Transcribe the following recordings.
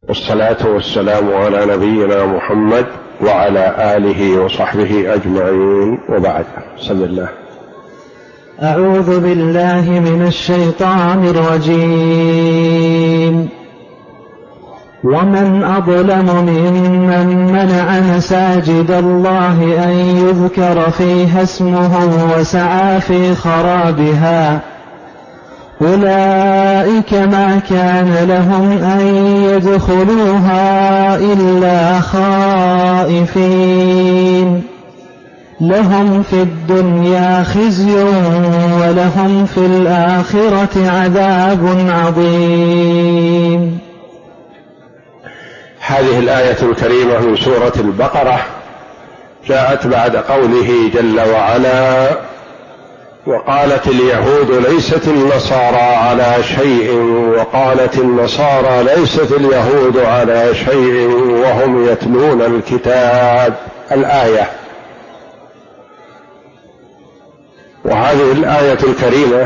والصلاة والسلام على نبينا محمد وعلى آله وصحبه أجمعين، وبعد. بسم الله. أعوذ بالله من الشيطان الرجيم. ومن أظلم ممن منع مساجد الله أن يذكر فيها اسمه وسعى في خرابها أولئك ما كان لهم أن يدخلوها إلا خائفين لهم في الدنيا خزي ولهم في الآخرة عذاب عظيم. هذه الآية الكريمة من سورة البقرة جاءت بعد قوله جل وعلا: وقالت اليهود ليست النصارى على شيء وقالت النصارى ليست اليهود على شيء وهم يتلون الكتاب. الآية. وهذه الآية الكريمة: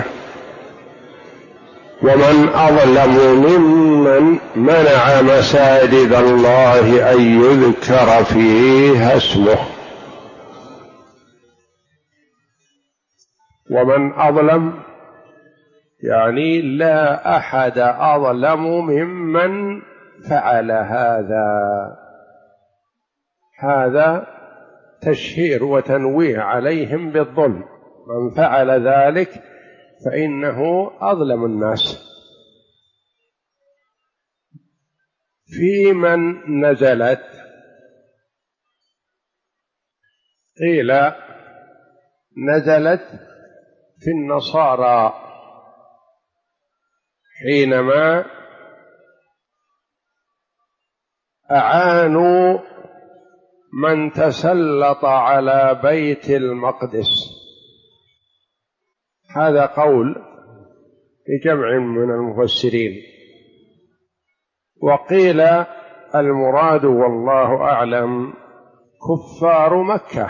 ومن أظلم ممن منع مساجد الله أن يذكر فيها اسمه. ومن أظلم يعني لا أحد أظلم ممن فعل هذا تشهير وتنويه عليهم بالظلم. من فعل ذلك فإنه أظلم الناس. في من نزلت؟ قيل نزلت في النصارى حينما أعانوا من تسلط على بيت المقدس. هذا قول لجمع من المفسرين. وقيل المراد والله أعلم كفار مكة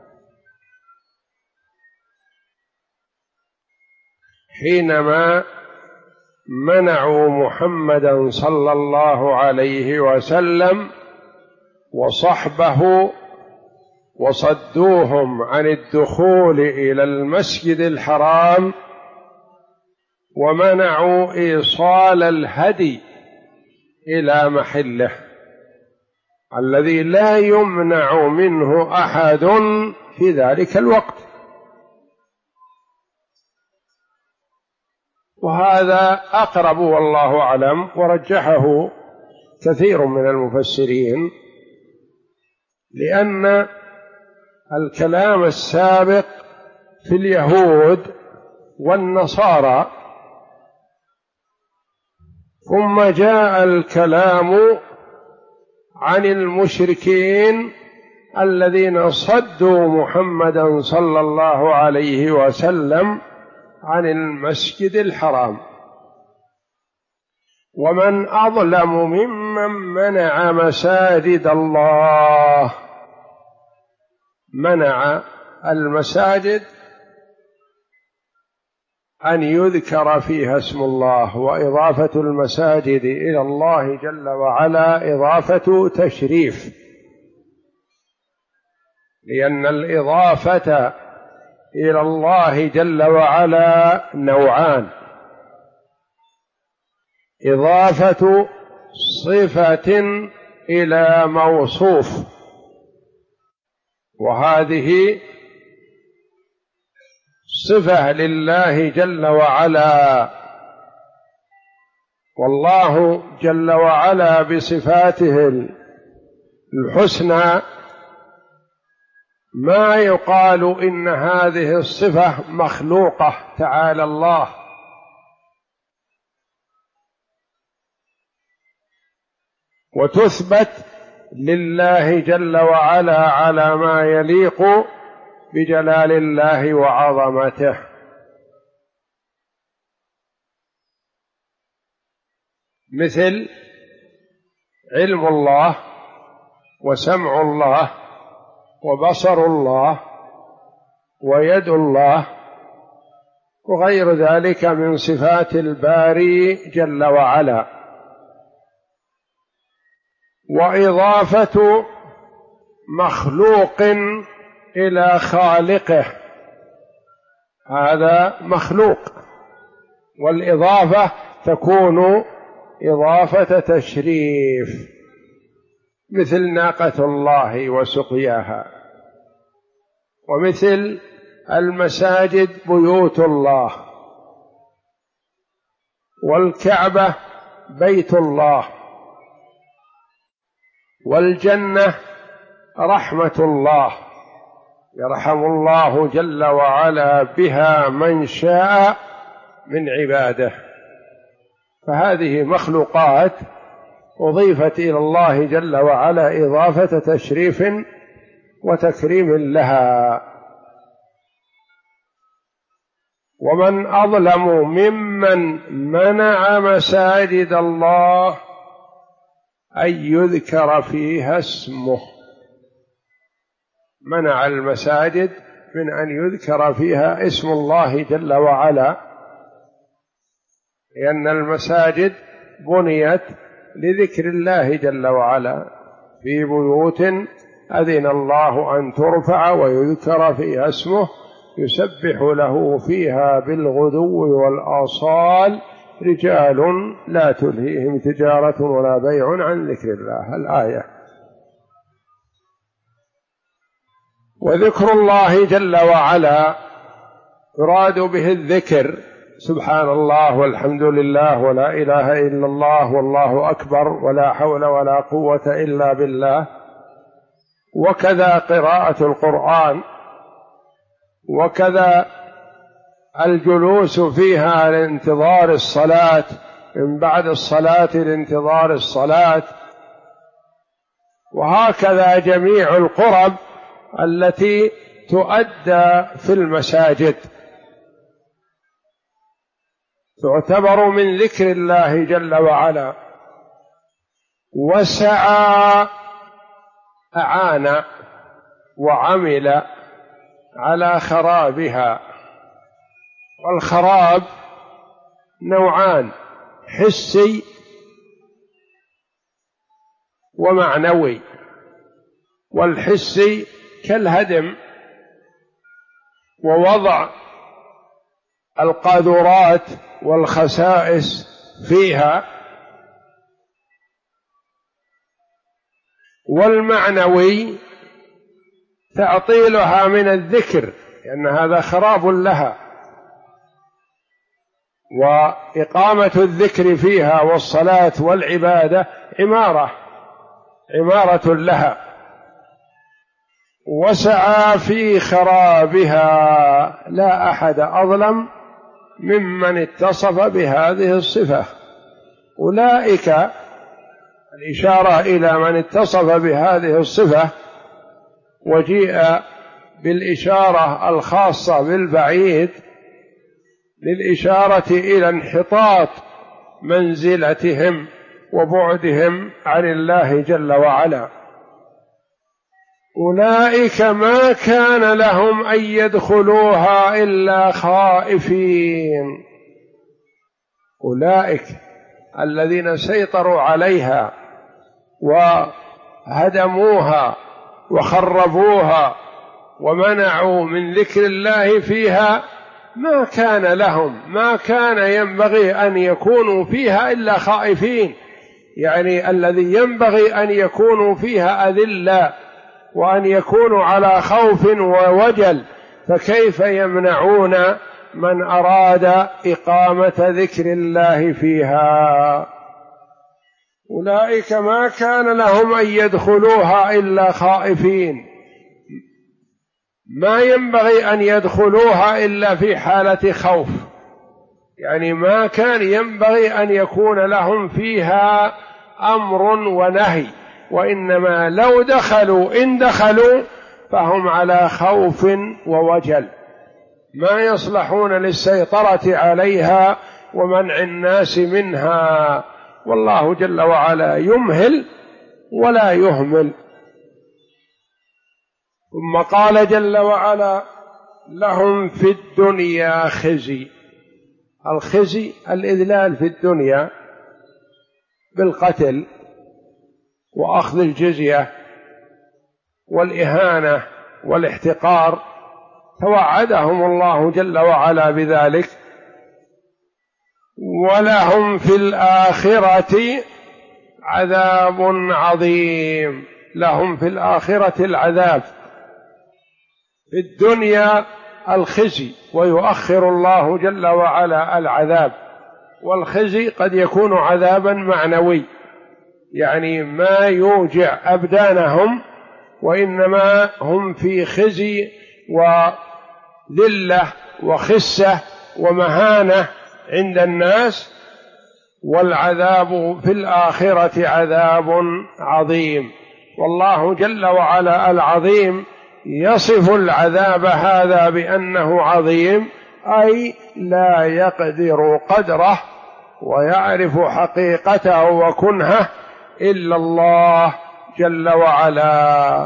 حينما منعوا محمدا صلى الله عليه وسلم وصحبه وصدوهم عن الدخول إلى المسجد الحرام ومنعوا إيصال الهدي إلى محله الذي لا يمنع منه أحد في ذلك الوقت. وهذا أقرب والله أعلم، ورجحه كثير من المفسرين، لأن الكلام السابق في اليهود والنصارى ثم جاء الكلام عن المشركين الذين صدوا محمدا صلى الله عليه وسلم عن المسجد الحرام. ومن أظلم ممن منع مساجد الله. منع المساجد أن يذكر فيها اسم الله، وإضافة المساجد إلى الله جل وعلا إضافة تشريف، لأن الإضافة إلى الله جل وعلا نوعان: إضافة صفة إلى موصوف، وهذه صفة لله جل وعلا، والله جل وعلا بصفاته الحسنى ما يقال إن هذه الصفة مخلوقة، تعالى الله، وتثبت لله جل وعلا على ما يليق بجلال الله وعظمته. مثل علم الله وسمع الله وبصر الله ويد الله وغير ذلك من صفات الباري جل وعلا. وإضافة مخلوق إلى خالقه هذا مخلوق، والإضافة تكون إضافة تشريف، مثل ناقة الله وسقياها، ومثل المساجد بيوت الله، والكعبة بيت الله، والجنة رحمة الله يرحم الله جل وعلا بها من شاء من عباده. فهذه مخلوقات أضيفت إلى الله جل وعلا إضافة تشريف وتكريم لها. ومن أظلم ممن منع مساجد الله أن يذكر فيها اسمه، منع المساجد من أن يذكر فيها اسم الله جل وعلا، لأن المساجد بنيت لذكر الله جل وعلا، في بيوت أذن الله أن ترفع ويذكر فيها اسمه يسبح له فيها بالغدو والآصال رجال لا تلهيهم تجارة ولا بيع عن ذكر الله. الآية. وذكر الله جل وعلا يراد به الذكر، سبحان الله والحمد لله ولا إله إلا الله والله أكبر ولا حول ولا قوة إلا بالله، وكذا قراءة القرآن، وكذا الجلوس فيها لانتظار الصلاة، من بعد الصلاة لانتظار الصلاة، وهكذا جميع القرب التي تؤدى في المساجد تعتبر من ذكر الله جل وعلا. وسعى أعان وعمل على خرابها، والخراب نوعان: حسي ومعنوي. والحسي كالهدم ووضع القاذورات والخسائس فيها، والمعنوي تعطيلها من الذكر، لأن هذا خراب لها، وإقامة الذكر فيها والصلاة والعبادة عمارة لها. وسعى في خرابها، لا أحد أظلم ممن اتصف بهذه الصفة. أولئك، الإشارة إلى من اتصف بهذه الصفة، وجيء بالإشارة الخاصة بالبعيد للإشارة إلى انحطاط منزلتهم وبعدهم عن الله جل وعلا. أولئك ما كان لهم أن يدخلوها إلا خائفين. أولئك الذين سيطروا عليها وهدموها وخربوها ومنعوا من ذكر الله فيها، ما كان ينبغي أن يكونوا فيها إلا خائفين، يعني الذي ينبغي أن يكونوا فيها أذلة وأن يكونوا على خوف ووجل، فكيف يمنعون من أراد إقامة ذكر الله فيها؟ أولئك ما كان لهم أن يدخلوها إلا خائفين، ما ينبغي أن يدخلوها إلا في حالة خوف، يعني ما كان ينبغي أن يكون لهم فيها أمر ونهي، وإنما لو إن دخلوا فهم على خوف ووجل، ما يصلحون للسيطرة عليها ومنع الناس منها. والله جل وعلا يمهل ولا يهمل. ثم قال جل وعلا: لهم في الدنيا خزي. الخزي الإذلال في الدنيا بالقتل وأخذ الجزية والإهانة والاحتقار، توعدهم الله جل وعلا بذلك. ولهم في الآخرة عذاب عظيم، لهم في الآخرة العذاب، في الدنيا الخزي، ويؤخر الله جل وعلا العذاب. والخزي قد يكون عذابا معنوي، يعني ما يوجع أبدانهم، وإنما هم في خزي وذلة وخسة ومهانة عند الناس. والعذاب في الآخرة عذاب عظيم. والله جل وعلا العظيم يصف العذاب هذا بأنه عظيم، أي لا يقدر قدره ويعرف حقيقته وكنهه إلا الله جل وعلا.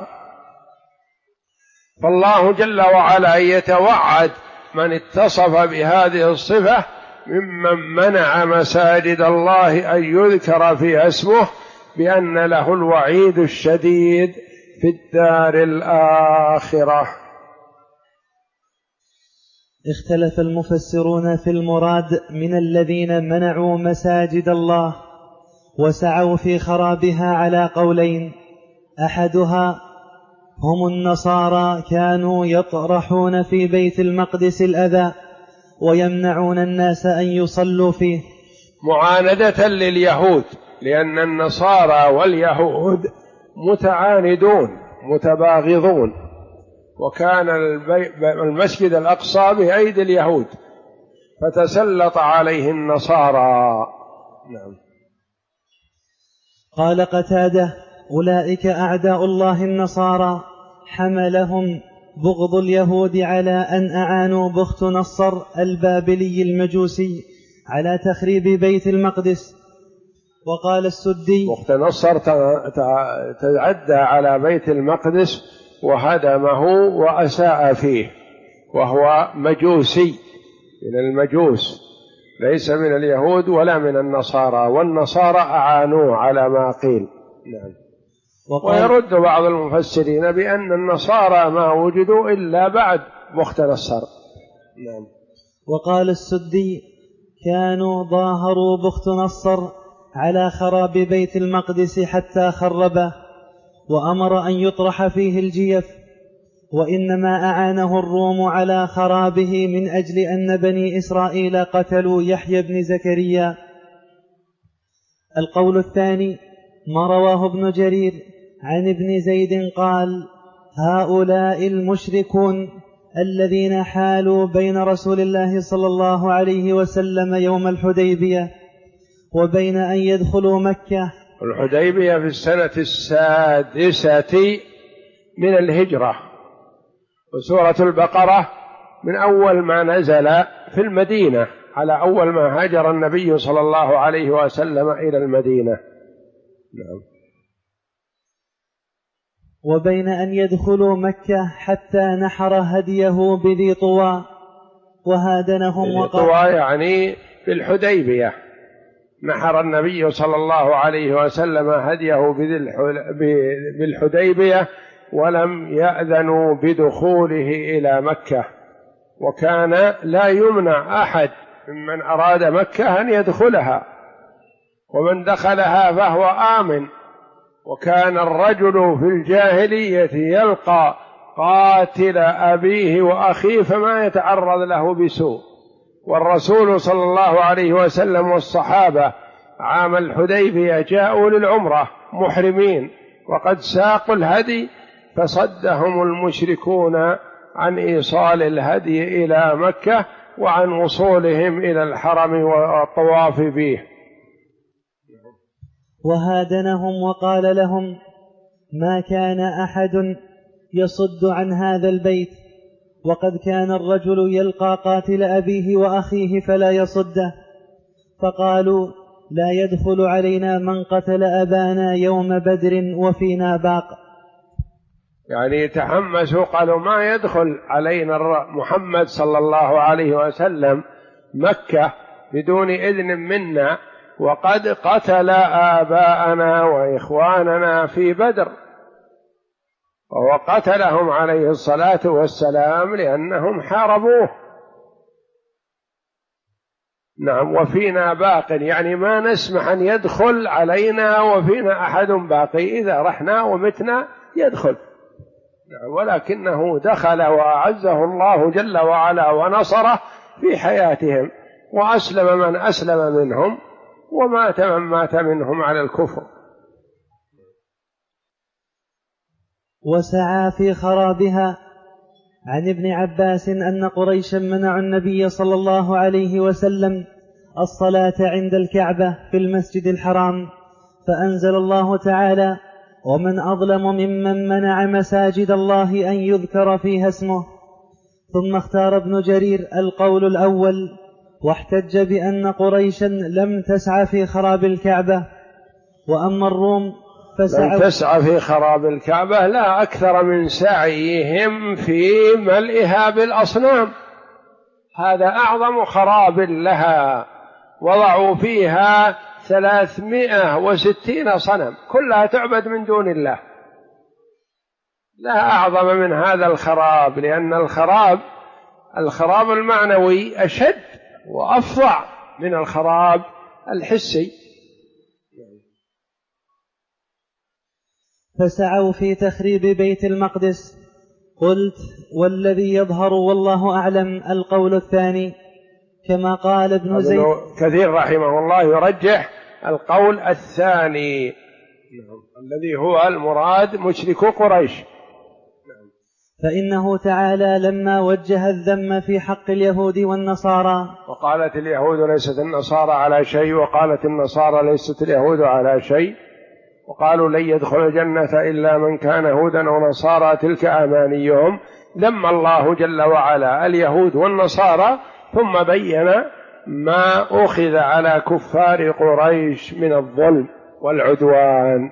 فالله جل وعلا يتوعد من اتصف بهذه الصفة ممن منع مساجد الله أن يذكر فيها اسمه بأن له الوعيد الشديد في الدار الآخرة. اختلف المفسرون في المراد من الذين منعوا مساجد الله وسعوا في خرابها على قولين: أحدها هم النصارى، كانوا يطرحون في بيت المقدس الأذى ويمنعون الناس أن يصلوا فيه معاندة لليهود، لأن النصارى واليهود متعاندون متباغضون، وكان المسجد الأقصى بأيدي اليهود فتسلط عليه النصارى. نعم. قال قتادة: أولئك أعداء الله النصارى، حملهم بغض اليهود على أن أعانوا بخت نصر البابلي المجوسي على تخريب بيت المقدس. وقال السدي: بخت نصر تعدى على بيت المقدس وهدمه وأساء فيه، وهو مجوسي من المجوس، ليس من اليهود ولا من النصارى، والنصارى أعانوه على ما قيل. نعم. ويرد بعض المفسرين بأن النصارى ما وجدوا إلا بعد بخت نصر. نعم. وقال السدي: كانوا ظاهروا بخت نصر على خراب بيت المقدس حتى خربه، وأمر أن يطرح فيه الجيف، وإنما أعانه الروم على خرابه من أجل أن بني إسرائيل قتلوا يحيى بن زكريا. القول الثاني ما رواه ابن جرير عن ابن زيد قال: هؤلاء المشركون الذين حالوا بين رسول الله صلى الله عليه وسلم يوم الحديبية وبين أن يدخلوا مكة. الحديبية في السنة 6 من الهجرة، وسورة البقرة من أول ما نزل في المدينة، على أول ما هاجر النبي صلى الله عليه وسلم إلى المدينة. نعم. وبين أن يدخلوا مكة حتى نحر هديه بذي طوى وهادنهم. طوى يعني في الحديبية، نحر النبي صلى الله عليه وسلم هديه بالحديبية، ولم يأذنوا بدخوله إلى مكة، وكان لا يمنع أحد ممن أراد مكة أن يدخلها، ومن دخلها فهو آمن. وكان الرجل في الجاهلية يلقى قاتل أبيه وأخيه فما يتعرض له بسوء، والرسول صلى الله عليه وسلم والصحابة عام الحديبية جاءوا للعمرة محرمين وقد ساقوا الهدي، فصدهم المشركون عن إيصال الهدي إلى مكة وعن وصولهم إلى الحرم والطواف به. وهادنهم وقال لهم: ما كان أحد يصد عن هذا البيت، وقد كان الرجل يلقى قاتل أبيه وأخيه فلا يصده، فقالوا: لا يدخل علينا من قتل أبانا يوم بدر وفينا باق. يعني تحمسوا، قالوا ما يدخل علينا محمد صلى الله عليه وسلم مكة بدون إذن منا، وقد قتل آباءنا وإخواننا في بدر، وهو قتلهم عليه الصلاة والسلام لأنهم حاربوه. نعم، وفينا باق، يعني ما نسمح أن يدخل علينا وفينا أحد باقي، إذا رحنا ومتنا يدخل. نعم، ولكنه دخل وأعزه الله جل وعلا ونصره في حياتهم، وأسلم من أسلم منهم، ومات من مات منهم على الكفر. وسعى في خرابها. عن ابن عباس أن قريشا منعوا النبي صلى الله عليه وسلم الصلاة عند الكعبة في المسجد الحرام، فأنزل الله تعالى: ومن أظلم ممن منع مساجد الله أن يذكر فيها اسمه. ثم اختار ابن جرير القول الأول، واحتج بأن قريشا لم تسعى في خراب الكعبة، وأما الروم لم تسعى في خراب الكعبة لا أكثر من سعيهم في ملئها بالأصنام، هذا أعظم خراب لها، وضعوا فيها 360 صنم كلها تعبد من دون الله، لا أعظم من هذا الخراب، لأن الخراب المعنوي أشد وأفظع من الخراب الحسي. فسعوا في تخريب بيت المقدس. قلت: والذي يظهر والله أعلم القول الثاني، كما قال ابن زيد. كثير رحمه الله يرجح القول الثاني الذي هو المراد مشركو قريش، فإنه تعالى لما وجه الذم في حق اليهود والنصارى، وقالت اليهود ليست النصارى على شيء، وقالت النصارى ليست اليهود على شيء، وقالوا لن يدخل الجنة إلا من كان هودا ونصارى تلك أمانيهم، لما الله جل وعلا اليهود والنصارى ثم بين ما أخذ على كفار قريش من الظلم والعدوان.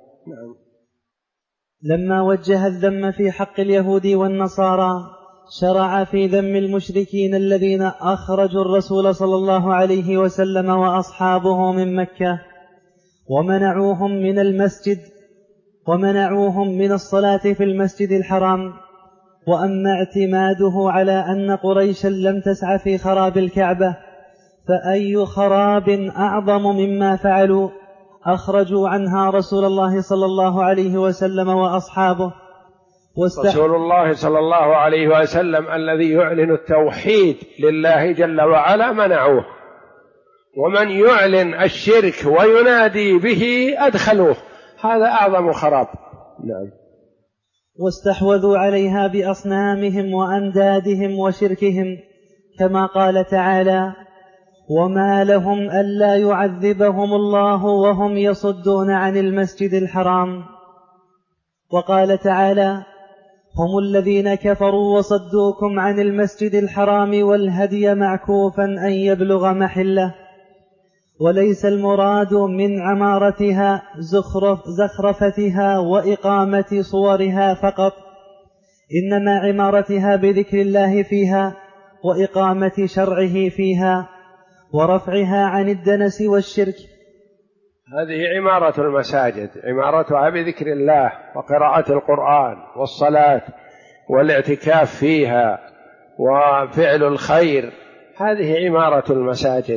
لما وجه الذم في حق اليهود والنصارى شرع في ذم المشركين الذين أخرجوا الرسول صلى الله عليه وسلم وأصحابه من مكة ومنعوهم من المسجد ومنعوهم من الصلاة في المسجد الحرام. وأما اعتماده على أن قريشا لم تسعى في خراب الكعبة، فأي خراب أعظم مما فعلوا أخرجوا عنها رسول الله صلى الله عليه وسلم وأصحابه. رسول الله صلى الله عليه وسلم الذي يعلن التوحيد لله جل وعلا منعوه، ومن يعلن الشرك وينادي به أدخلوه، هذا أعظم خراب. نعم. واستحوذوا عليها بأصنامهم وأندادهم وشركهم، كما قال تعالى: وما لهم ألا يعذبهم الله وهم يصدون عن المسجد الحرام. وقال تعالى: هم الذين كفروا وصدوكم عن المسجد الحرام والهدي معكوفا أن يبلغ محله. وليس المراد من عمارتها زخرفتها وإقامة صورها فقط، إنما عمارتها بذكر الله فيها وإقامة شرعه فيها ورفعها عن الدنس والشرك. هذه عمارة المساجد، عمارتها بذكر الله وقراءة القرآن والصلاة والاعتكاف فيها وفعل الخير، هذه عمارة المساجد.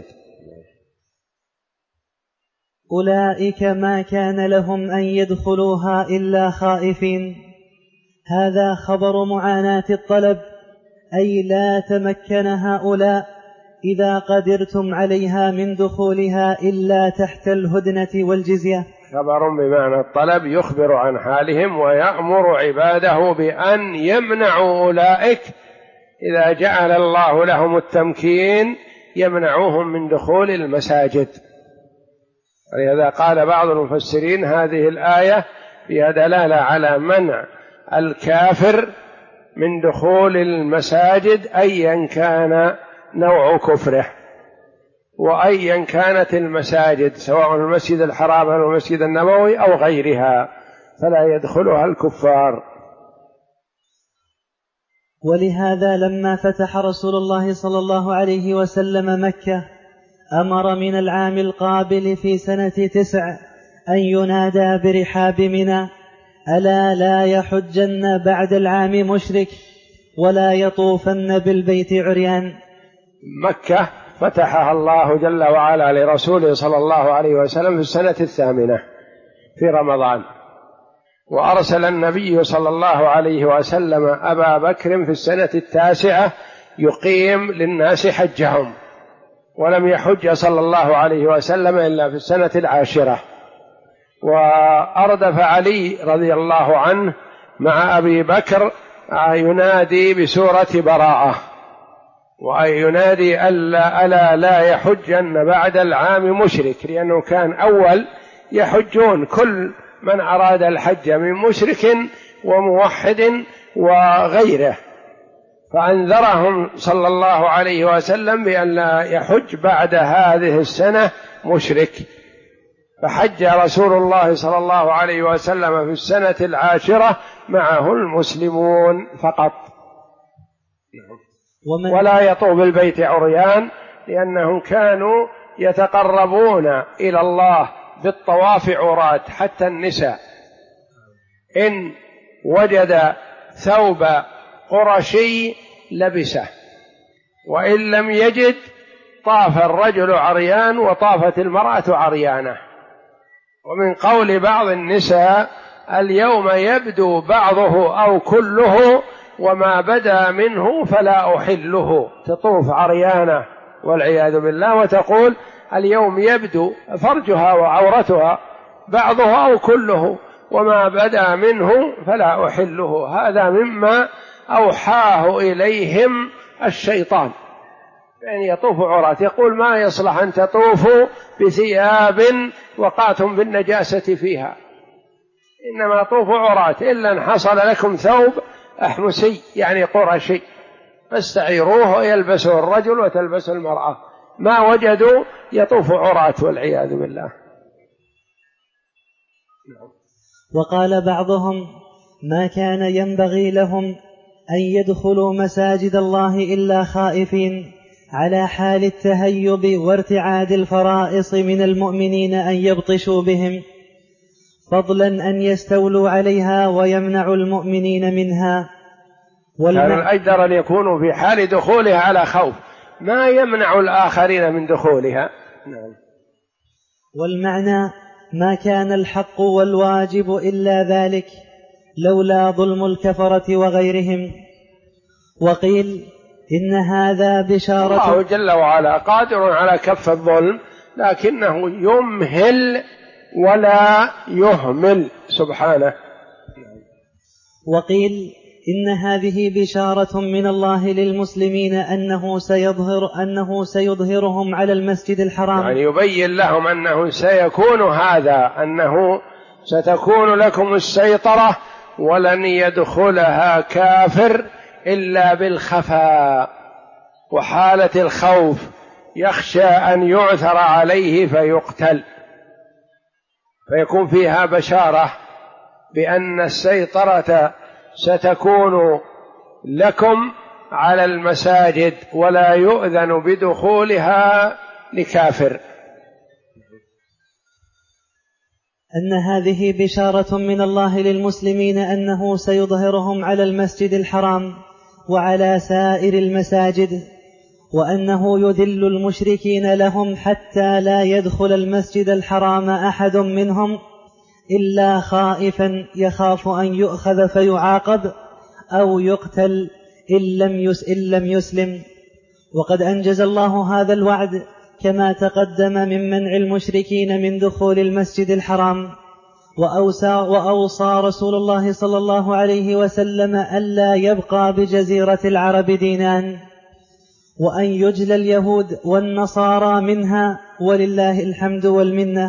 أولئك ما كان لهم أن يدخلوها إلا خائفين. هذا خبر معاناة الطلب، أي لا تمكن هؤلاء إذا قدرتم عليها من دخولها إلا تحت الهدنة والجزية. خبر بمعنى الطلب يخبر عن حالهم ويأمر عباده بأن يمنعوا أولئك إذا جعل الله لهم التمكين يمنعوهم من دخول المساجد. ولهذا قال بعض المفسرين هذه الآية فيها دلالة على منع الكافر من دخول المساجد أيا كان نوع كفره، وأيا كانت المساجد سواء المسجد الحرام أو المسجد النبوي أو غيرها، فلا يدخلها الكفار. ولهذا لما فتح رسول الله صلى الله عليه وسلم مكة أمر من العام القابل في سنة 9 أن ينادى برحاب منى: ألا لا يحجن بعد العام مشرك ولا يطوفن بالبيت عريان. مكة فتحها الله جل وعلا لرسوله صلى الله عليه وسلم في السنة 8 في رمضان، وأرسل النبي صلى الله عليه وسلم أبا بكر في السنة 9 يقيم للناس حجهم، ولم يحج صلى الله عليه وسلم إلا في السنة 10. وأردف علي رضي الله عنه مع أبي بكر ينادي بسورة براءة، وينادي ألا لا يحجن بعد العام مشرك، لأنه كان أول يحجون كل من أراد الحج من مشرك وموحد وغيره، فأنذرهم صلى الله عليه وسلم بأن لا يحج بعد هذه السنة مشرك. فحج رسول الله صلى الله عليه وسلم في السنة 10 معه المسلمون فقط، ولا يطوف بالبيت عريان، لأنهم كانوا يتقربون إلى الله بالطواف عراة، حتى النساء إن وجد ثوب قرشي لبسه، وإن لم يجد طاف الرجل عريان وطافت المرأة عريانة. ومن قول بعض النساء: اليوم يبدو بعضه أو كله وما بدا منه فلا أحله، تطوف عريانة والعياذ بالله، وتقول اليوم يبدو فرجها وعورتها بعضها أو كله وما بدا منه فلا أحله. هذا مما أوحاه إليهم الشيطان، يعني يطوف عراة، يقول ما يصلح أن تطوفوا بثياب وقعتم بالنجاسة فيها، إنما طوفوا عراة، إلا أن حصل لكم ثوب أحمسي يعني قرشي فاستعيروه يلبسه الرجل وتلبسه المرأة، ما وجدوا يطوف عراة والعياذ بالله. وقال بعضهم: ما كان ينبغي لهم أن يدخلوا مساجد الله إلا خائفين، على حال التهيب وارتعاد الفرائص من المؤمنين أن يبطشوا بهم، فضلا أن يستولوا عليها ويمنعوا المؤمنين منها. كان الأجدر أن يكونوا في حال دخولها على خوف، ما يمنع الآخرين من دخولها. والمعنى: ما كان الحق والواجب إلا ذلك، لولا ظلم الكفرة وغيرهم. وقيل إن هذا بشارة. الله جل وعلا قادر على كف الظلم، لكنه يمهل ولا يهمل سبحانه. وقيل إن هذه بشارة من الله للمسلمين أنه سيظهرهم على المسجد الحرام، يعني يبين لهم أنه سيكون هذا، أنه ستكون لكم السيطرة ولن يدخلها كافر إلا بالخفاء وحالة الخوف، يخشى أن يعثر عليه فيقتل، فيكون فيها بشارة بأن السيطرة ستكون لكم على المساجد ولا يؤذن بدخولها لكافر. أن هذه بشارة من الله للمسلمين أنه سيظهرهم على المسجد الحرام وعلى سائر المساجد، وأنه يذل المشركين لهم حتى لا يدخل المسجد الحرام أحد منهم إلا خائفا يخاف أن يؤخذ فيعاقب أو يقتل إن لم يسلم. وقد أنجز الله هذا الوعد كما تقدم من منع المشركين من دخول المسجد الحرام، وأوصى رسول الله صلى الله عليه وسلم ألا يبقى بجزيرة العرب دينان، وأن يجلى اليهود والنصارى منها، ولله الحمد والمنة.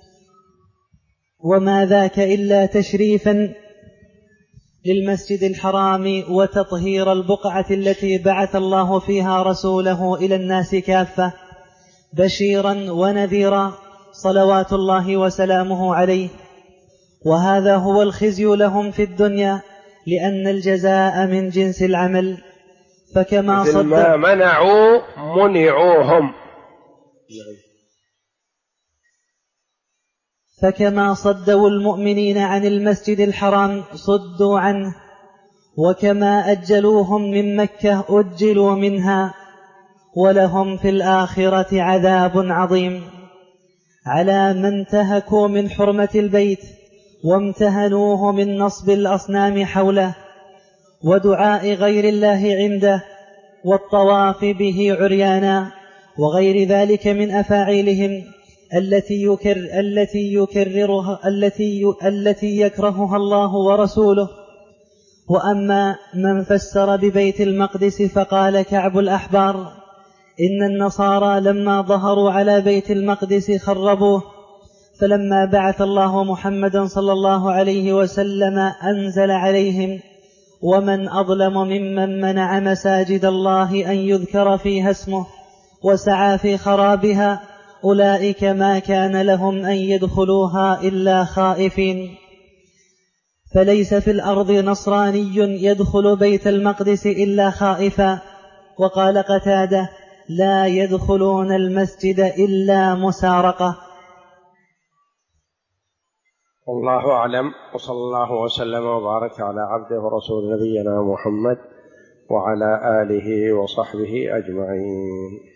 وما ذاك إلا تشريفا للمسجد الحرام وتطهير البقعة التي بعث الله فيها رسوله إلى الناس كافة بشيرا ونذيرا صلوات الله وسلامه عليه. وهذا هو الخزي لهم في الدنيا، لأن الجزاء من جنس العمل. فكما ما منعوا منعوهم، فكما صدوا المؤمنين عن المسجد الحرام صدوا عنه، وكما أجلوهم من مكة أجلوا منها، ولهم في الآخرة عذاب عظيم. على من انتهكوا من حرمة البيت وامتهنوه من نصب الأصنام حوله ودعاء غير الله عنده والطواف به عريانا وغير ذلك من أفاعيلهم التي يكرهها الله ورسوله. وأما من فسر ببيت المقدس فقال كعب الأحبار إن النصارى لما ظهروا على بيت المقدس خربوه، فلما بعث الله محمدا صلى الله عليه وسلم أنزل عليهم ومن أظلم ممن منع مساجد الله أن يذكر فيها اسمه وسعى في خرابها، أولئك ما كان لهم أن يدخلوها إلا خائفين. فليس في الأرض نصراني يدخل بيت المقدس إلا خائفا. وقال قتادة لا يدخلون المسجد إلا مسارقة. والله أعلم، وصلى الله وسلم وبارك على عبده ورسول نبينا محمد وعلى آله وصحبه أجمعين.